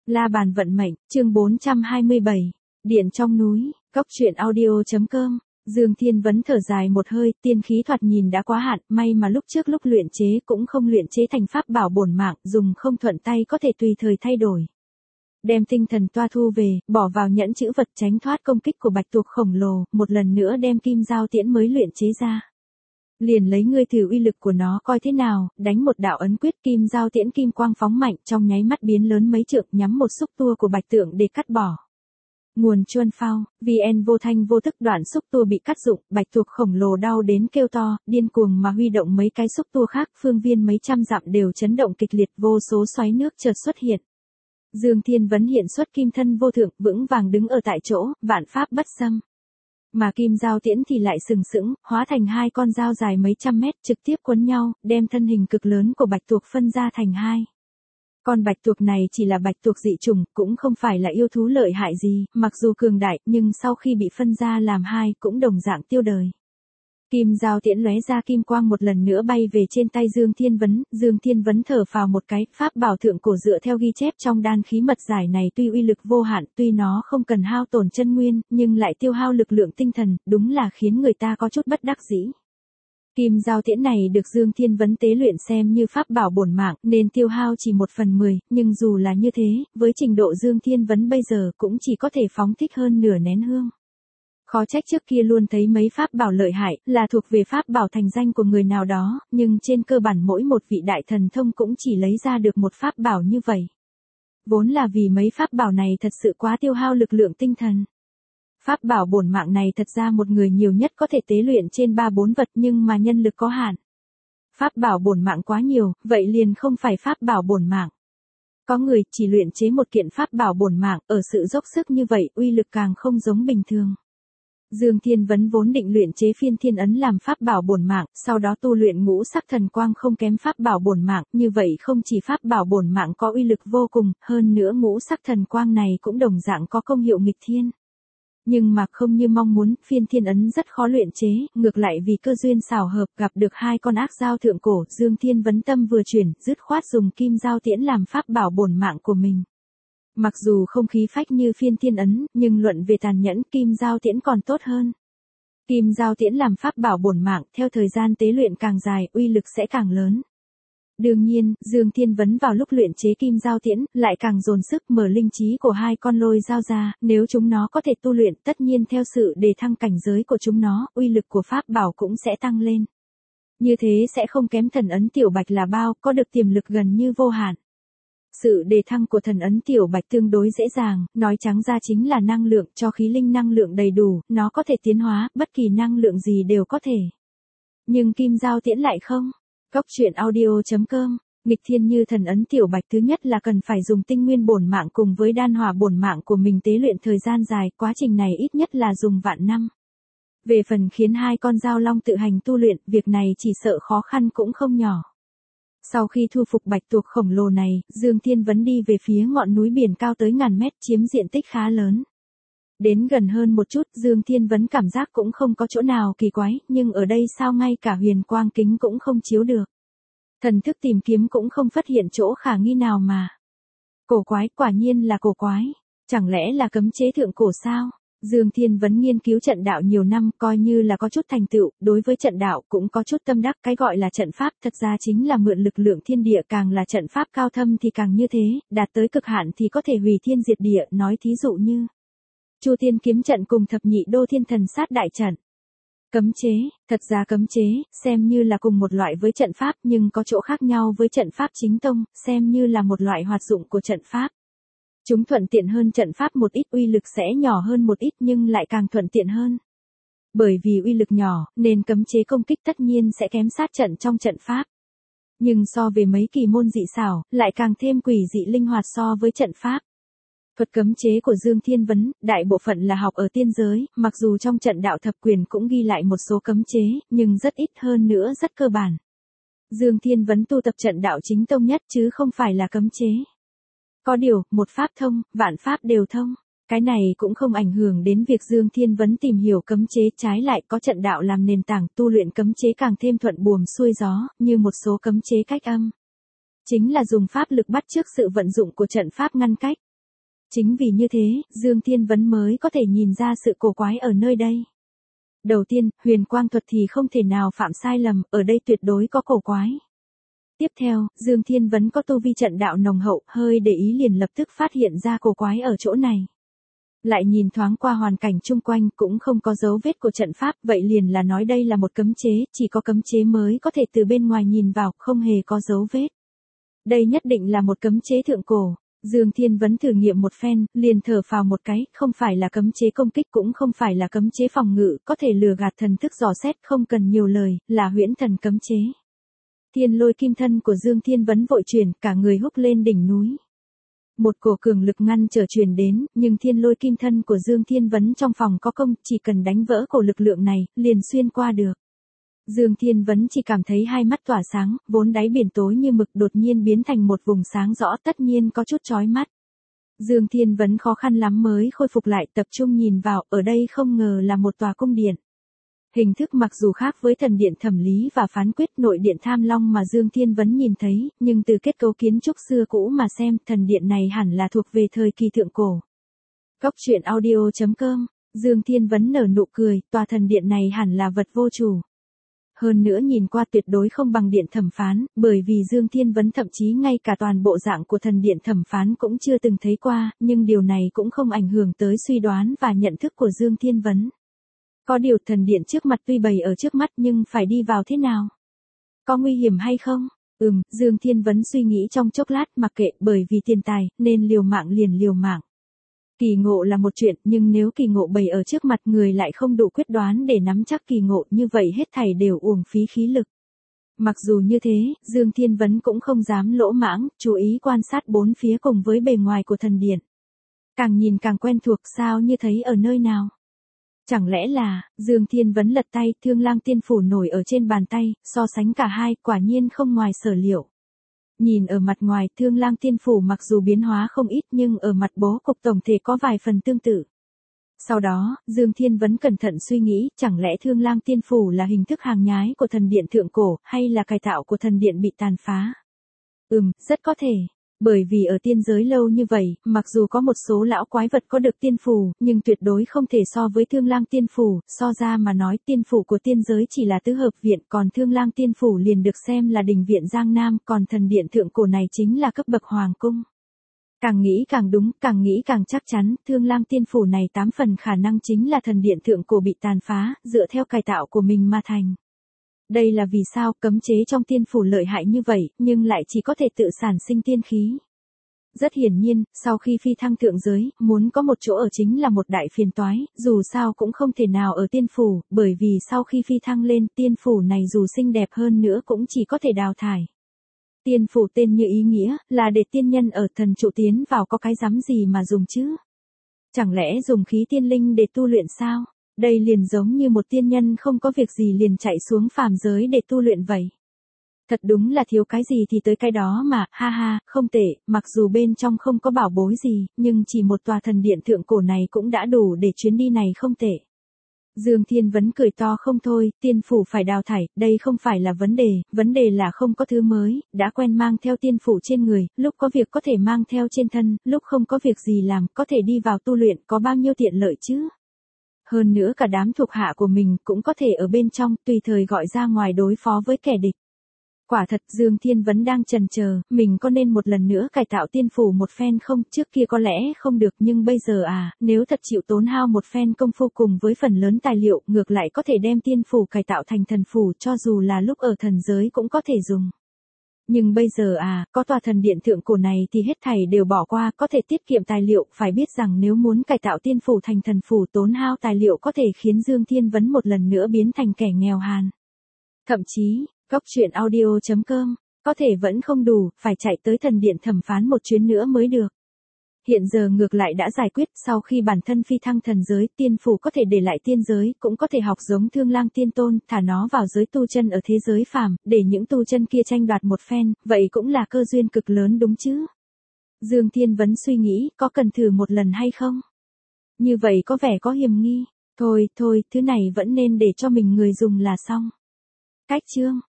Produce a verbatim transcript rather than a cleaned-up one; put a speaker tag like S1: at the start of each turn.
S1: La bàn vận mệnh, chương bốn trăm hai mươi bảy, Điện trong núi, Cốc truyện audio.com, Dương Thiên Vấn thở dài một hơi, tiên khí thoạt nhìn đã quá hạn, may mà lúc trước lúc luyện chế cũng không luyện chế thành pháp bảo bổn mạng, dùng không thuận tay có thể tùy thời thay đổi. Đem tinh thần toa thu về, bỏ vào nhẫn chữ vật tránh thoát công kích của bạch tuộc khổng lồ, một lần nữa đem kim giao tiễn mới luyện chế ra. Liền lấy ngươi thử uy lực của nó coi thế nào, đánh một đạo ấn quyết kim giao tiễn kim quang phóng mạnh trong nháy mắt biến lớn mấy trượng nhắm một xúc tua của bạch tượng để cắt bỏ. Nguồn chuân phao, vê en vô thanh vô tức đoạn xúc tua bị cắt dụng, bạch tuộc khổng lồ đau đến kêu to, điên cuồng mà huy động mấy cái xúc tua khác, phương viên mấy trăm dặm đều chấn động kịch liệt, vô số xoáy nước chợt xuất hiện. Dương Thiên Vấn hiện xuất kim thân vô thượng, vững vàng đứng ở tại chỗ, vạn pháp bất xâm. Mà kim giao tiễn thì lại sừng sững, hóa thành hai con dao dài mấy trăm mét, trực tiếp quấn nhau, đem thân hình cực lớn của bạch tuộc phân ra thành hai. Con bạch tuộc này chỉ là bạch tuộc dị chủng, cũng không phải là yêu thú lợi hại gì, mặc dù cường đại, nhưng sau khi bị phân ra làm hai, cũng đồng dạng tiêu đời. Kim giao tiễn lóe ra kim quang một lần nữa bay về trên tay Dương Thiên Vấn, Dương Thiên Vấn thở phào một cái, pháp bảo thượng cổ dựa theo ghi chép trong đan khí mật giải này tuy uy lực vô hạn, tuy nó không cần hao tổn chân nguyên, nhưng lại tiêu hao lực lượng tinh thần, đúng là khiến người ta có chút bất đắc dĩ. Kim giao tiễn này được Dương Thiên Vấn tế luyện xem như pháp bảo bổn mạng, nên tiêu hao chỉ một phần mười, nhưng dù là như thế, với trình độ Dương Thiên Vấn bây giờ cũng chỉ có thể phóng thích hơn nửa nén hương. Khó trách trước kia luôn thấy mấy pháp bảo lợi hại, là thuộc về pháp bảo thành danh của người nào đó, nhưng trên cơ bản mỗi một vị đại thần thông cũng chỉ lấy ra được một pháp bảo như vậy. Vốn là vì mấy pháp bảo này thật sự quá tiêu hao lực lượng tinh thần. Pháp bảo bổn mạng này thật ra một người nhiều nhất có thể tế luyện trên ba bốn vật nhưng mà nhân lực có hạn. Pháp bảo bổn mạng quá nhiều, vậy liền không phải pháp bảo bổn mạng. Có người chỉ luyện chế một kiện pháp bảo bổn mạng, ở sự dốc sức như vậy uy lực càng không giống bình thường. Dương Thiên Vấn vốn định luyện chế phiên thiên ấn làm pháp bảo bổn mạng, sau đó tu luyện ngũ sắc thần quang không kém pháp bảo bổn mạng, như vậy không chỉ pháp bảo bổn mạng có uy lực vô cùng, hơn nữa ngũ sắc thần quang này cũng đồng dạng có công hiệu nghịch thiên. Nhưng mà không như mong muốn, phiên thiên ấn rất khó luyện chế, ngược lại vì cơ duyên xảo hợp gặp được hai con ác dao thượng cổ, Dương Thiên Vấn tâm vừa chuyển, dứt khoát dùng kim giao tiễn làm pháp bảo bổn mạng của mình. Mặc dù không khí phách như phiên thiên ấn, nhưng luận về tàn nhẫn kim giao tiễn còn tốt hơn. Kim giao tiễn làm pháp bảo bổn mạng, theo thời gian tế luyện càng dài, uy lực sẽ càng lớn. Đương nhiên, Dương Thiên Vấn vào lúc luyện chế kim giao tiễn, lại càng dồn sức mở linh trí của hai con lôi dao ra, nếu chúng nó có thể tu luyện, tất nhiên theo sự đề thăng cảnh giới của chúng nó, uy lực của pháp bảo cũng sẽ tăng lên. Như thế sẽ không kém thần ấn tiểu bạch là bao, có được tiềm lực gần như vô hạn. Sự đề thăng của thần ấn tiểu bạch tương đối dễ dàng, nói trắng ra chính là năng lượng, cho khí linh năng lượng đầy đủ, nó có thể tiến hóa, bất kỳ năng lượng gì đều có thể. Nhưng kim giao tiễn lại không. Cốc truyện audio.com, nghịch thiên như thần ấn tiểu bạch thứ nhất là cần phải dùng tinh nguyên bổn mạng cùng với đan hỏa bổn mạng của mình tế luyện thời gian dài, quá trình này ít nhất là dùng vạn năm. Về phần khiến hai con dao long tự hành tu luyện, việc này chỉ sợ khó khăn cũng không nhỏ. Sau khi thu phục bạch tuộc khổng lồ này, Dương Thiên Vấn đi về phía ngọn núi biển cao tới ngàn mét chiếm diện tích khá lớn. Đến gần hơn một chút, Dương Thiên Vấn cảm giác cũng không có chỗ nào kỳ quái, nhưng ở đây sao ngay cả huyền quang kính cũng không chiếu được. Thần thức tìm kiếm cũng không phát hiện chỗ khả nghi nào mà. Cổ quái, quả nhiên là cổ quái. Chẳng lẽ là cấm chế thượng cổ sao? Dương Thiên Vấn nghiên cứu trận đạo nhiều năm, coi như là có chút thành tựu, đối với trận đạo cũng có chút tâm đắc, cái gọi là trận pháp thật ra chính là mượn lực lượng thiên địa, càng là trận pháp cao thâm thì càng như thế, đạt tới cực hạn thì có thể hủy thiên diệt địa, nói thí dụ như Chu Tiên kiếm trận cùng thập nhị đô thiên thần sát đại trận. Cấm chế, thật ra cấm chế, xem như là cùng một loại với trận pháp nhưng có chỗ khác nhau với trận pháp chính tông, xem như là một loại hoạt dụng của trận pháp. Chúng thuận tiện hơn trận pháp một ít, uy lực sẽ nhỏ hơn một ít nhưng lại càng thuận tiện hơn. Bởi vì uy lực nhỏ, nên cấm chế công kích tất nhiên sẽ kém sát trận trong trận pháp. Nhưng so về mấy kỳ môn dị xảo, lại càng thêm quỷ dị linh hoạt so với trận pháp. Thuật cấm chế của Dương Thiên Vấn, đại bộ phận là học ở tiên giới, mặc dù trong trận đạo thập quyền cũng ghi lại một số cấm chế, nhưng rất ít, hơn nữa rất cơ bản. Dương Thiên Vấn tu tập trận đạo chính tông nhất chứ không phải là cấm chế. Có điều, một pháp thông, vạn pháp đều thông. Cái này cũng không ảnh hưởng đến việc Dương Thiên Vấn tìm hiểu cấm chế, trái lại có trận đạo làm nền tảng, tu luyện cấm chế càng thêm thuận buồm xuôi gió, như một số cấm chế cách âm. Chính là dùng pháp lực bắt chước sự vận dụng của trận pháp ngăn cách. Chính vì như thế, Dương Thiên Vấn mới có thể nhìn ra sự cổ quái ở nơi đây. Đầu tiên, huyền quang thuật thì không thể nào phạm sai lầm, ở đây tuyệt đối có cổ quái. Tiếp theo, Dương Thiên Vấn có tu vi trận đạo nồng hậu, hơi để ý liền lập tức phát hiện ra cổ quái ở chỗ này. Lại nhìn thoáng qua hoàn cảnh chung quanh cũng không có dấu vết của trận pháp, vậy liền là nói đây là một cấm chế, chỉ có cấm chế mới có thể từ bên ngoài nhìn vào, không hề có dấu vết. Đây nhất định là một cấm chế thượng cổ. Dương Thiên Vấn thử nghiệm một phen, liền thở phào một cái, không phải là cấm chế công kích cũng không phải là cấm chế phòng ngự, có thể lừa gạt thần thức dò xét không cần nhiều lời, là huyễn thần cấm chế. Thiên lôi kim thân của Dương Thiên Vấn vội chuyển, cả người húc lên đỉnh núi. Một cổ cường lực ngăn trở truyền đến, nhưng thiên lôi kim thân của Dương Thiên Vấn trong phòng có công, chỉ cần đánh vỡ cổ lực lượng này, liền xuyên qua được. Dương Thiên Vấn chỉ cảm thấy hai mắt tỏa sáng, vốn đáy biển tối như mực đột nhiên biến thành một vùng sáng rõ, tất nhiên có chút chói mắt. Dương Thiên Vấn khó khăn lắm mới khôi phục lại, tập trung nhìn vào, ở đây không ngờ là một tòa cung điện. Hình thức mặc dù khác với thần điện thẩm lý và phán quyết nội điện tham long mà Dương Thiên Vấn nhìn thấy, nhưng từ kết cấu kiến trúc xưa cũ mà xem, thần điện này hẳn là thuộc về thời kỳ thượng cổ. Cốc truyện audio chấm com, Dương Thiên Vấn nở nụ cười, tòa thần điện này hẳn là vật vô chủ. Hơn nữa nhìn qua tuyệt đối không bằng điện thẩm phán, bởi vì Dương Thiên Vấn thậm chí ngay cả toàn bộ dạng của thần điện thẩm phán cũng chưa từng thấy qua, nhưng điều này cũng không ảnh hưởng tới suy đoán và nhận thức của Dương Thiên Vấn. Có điều thần điện trước mặt tuy bày ở trước mắt nhưng phải đi vào thế nào? Có nguy hiểm hay không? Ừm, Dương Thiên Vấn suy nghĩ trong chốc lát, mặc kệ, bởi vì tiền tài, nên liều mạng liền liều mạng. Kỳ ngộ là một chuyện, nhưng nếu kỳ ngộ bày ở trước mặt người lại không đủ quyết đoán để nắm chắc kỳ ngộ, như vậy hết thảy đều uổng phí khí lực. Mặc dù như thế, Dương Thiên Vấn cũng không dám lỗ mãng, chú ý quan sát bốn phía cùng với bề ngoài của thần điện. Càng nhìn càng quen thuộc, sao như thấy ở nơi nào? Chẳng lẽ là, Dương Thiên Vấn lật tay, Thương Lang Tiên Phủ nổi ở trên bàn tay, so sánh cả hai, quả nhiên không ngoài sở liệu. Nhìn ở mặt ngoài, Thương Lang Tiên Phủ mặc dù biến hóa không ít nhưng ở mặt bố cục tổng thể có vài phần tương tự. Sau đó, Dương Thiên Vấn cẩn thận suy nghĩ, chẳng lẽ Thương Lang Tiên Phủ là hình thức hàng nhái của thần điện thượng cổ, hay là cải tạo của thần điện bị tàn phá? Ừm, rất có thể. Bởi vì ở tiên giới lâu như vậy, mặc dù có một số lão quái vật có được tiên phù, nhưng tuyệt đối không thể so với Thương Lang Tiên Phủ, so ra mà nói tiên phủ của tiên giới chỉ là tứ hợp viện, còn Thương Lang Tiên Phủ liền được xem là đình viện Giang Nam, còn thần điện thượng cổ này chính là cấp bậc hoàng cung. Càng nghĩ càng đúng, càng nghĩ càng chắc chắn, Thương Lang Tiên Phủ này tám phần khả năng chính là thần điện thượng cổ bị tàn phá, dựa theo cải tạo của mình mà thành. Đây là vì sao cấm chế trong tiên phủ lợi hại như vậy, nhưng lại chỉ có thể tự sản sinh tiên khí. Rất hiển nhiên, sau khi phi thăng thượng giới, muốn có một chỗ ở chính là một đại phiền toái, dù sao cũng không thể nào ở tiên phủ, bởi vì sau khi phi thăng lên, tiên phủ này dù xinh đẹp hơn nữa cũng chỉ có thể đào thải. Tiên phủ tên như ý nghĩa, là để tiên nhân ở thần trụ tiến vào, có cái rắm gì mà dùng chứ? Chẳng lẽ dùng khí tiên linh để tu luyện sao? Đây liền giống như một tiên nhân không có việc gì liền chạy xuống phàm giới để tu luyện vậy. Thật đúng là thiếu cái gì thì tới cái đó mà, ha ha, không tệ, mặc dù bên trong không có bảo bối gì, nhưng chỉ một tòa thần điện thượng cổ này cũng đã đủ để chuyến đi này không tệ. Dương Thiên Vấn cười to không thôi, tiên phủ phải đào thải, đây không phải là vấn đề, vấn đề là không có thứ mới, đã quen mang theo tiên phủ trên người, lúc có việc có thể mang theo trên thân, lúc không có việc gì làm, có thể đi vào tu luyện, có bao nhiêu tiện lợi chứ? Hơn nữa cả đám thuộc hạ của mình cũng có thể ở bên trong, tùy thời gọi ra ngoài đối phó với kẻ địch. Quả thật Dương Thiên Vấn đang chần chờ, mình có nên một lần nữa cải tạo tiên phủ một phen không, trước kia có lẽ không được nhưng bây giờ à, nếu thật chịu tốn hao một phen công phu cùng với phần lớn tài liệu, ngược lại có thể đem tiên phủ cải tạo thành thần phủ, cho dù là lúc ở thần giới cũng có thể dùng. Nhưng bây giờ à, có tòa thần điện thượng cổ này thì hết thảy đều bỏ qua, có thể tiết kiệm tài liệu, phải biết rằng nếu muốn cải tạo tiên phủ thành thần phủ tốn hao tài liệu có thể khiến Dương Thiên Vấn một lần nữa biến thành kẻ nghèo hàn. Thậm chí, Cốc truyện audio chấm com, có thể vẫn không đủ, phải chạy tới thần điện thẩm phán một chuyến nữa mới được. Hiện giờ ngược lại đã giải quyết, sau khi bản thân phi thăng thần giới, tiên phủ có thể để lại tiên giới, cũng có thể học giống Thương Lang Tiên Tôn, thả nó vào giới tu chân ở thế giới phàm, để những tu chân kia tranh đoạt một phen, vậy cũng là cơ duyên cực lớn đúng chứ? Dương Thiên Vấn suy nghĩ, có cần thử một lần hay không? Như vậy có vẻ có hiểm nghi. Thôi, thôi, thứ này vẫn nên để cho mình người dùng là xong. Cách chương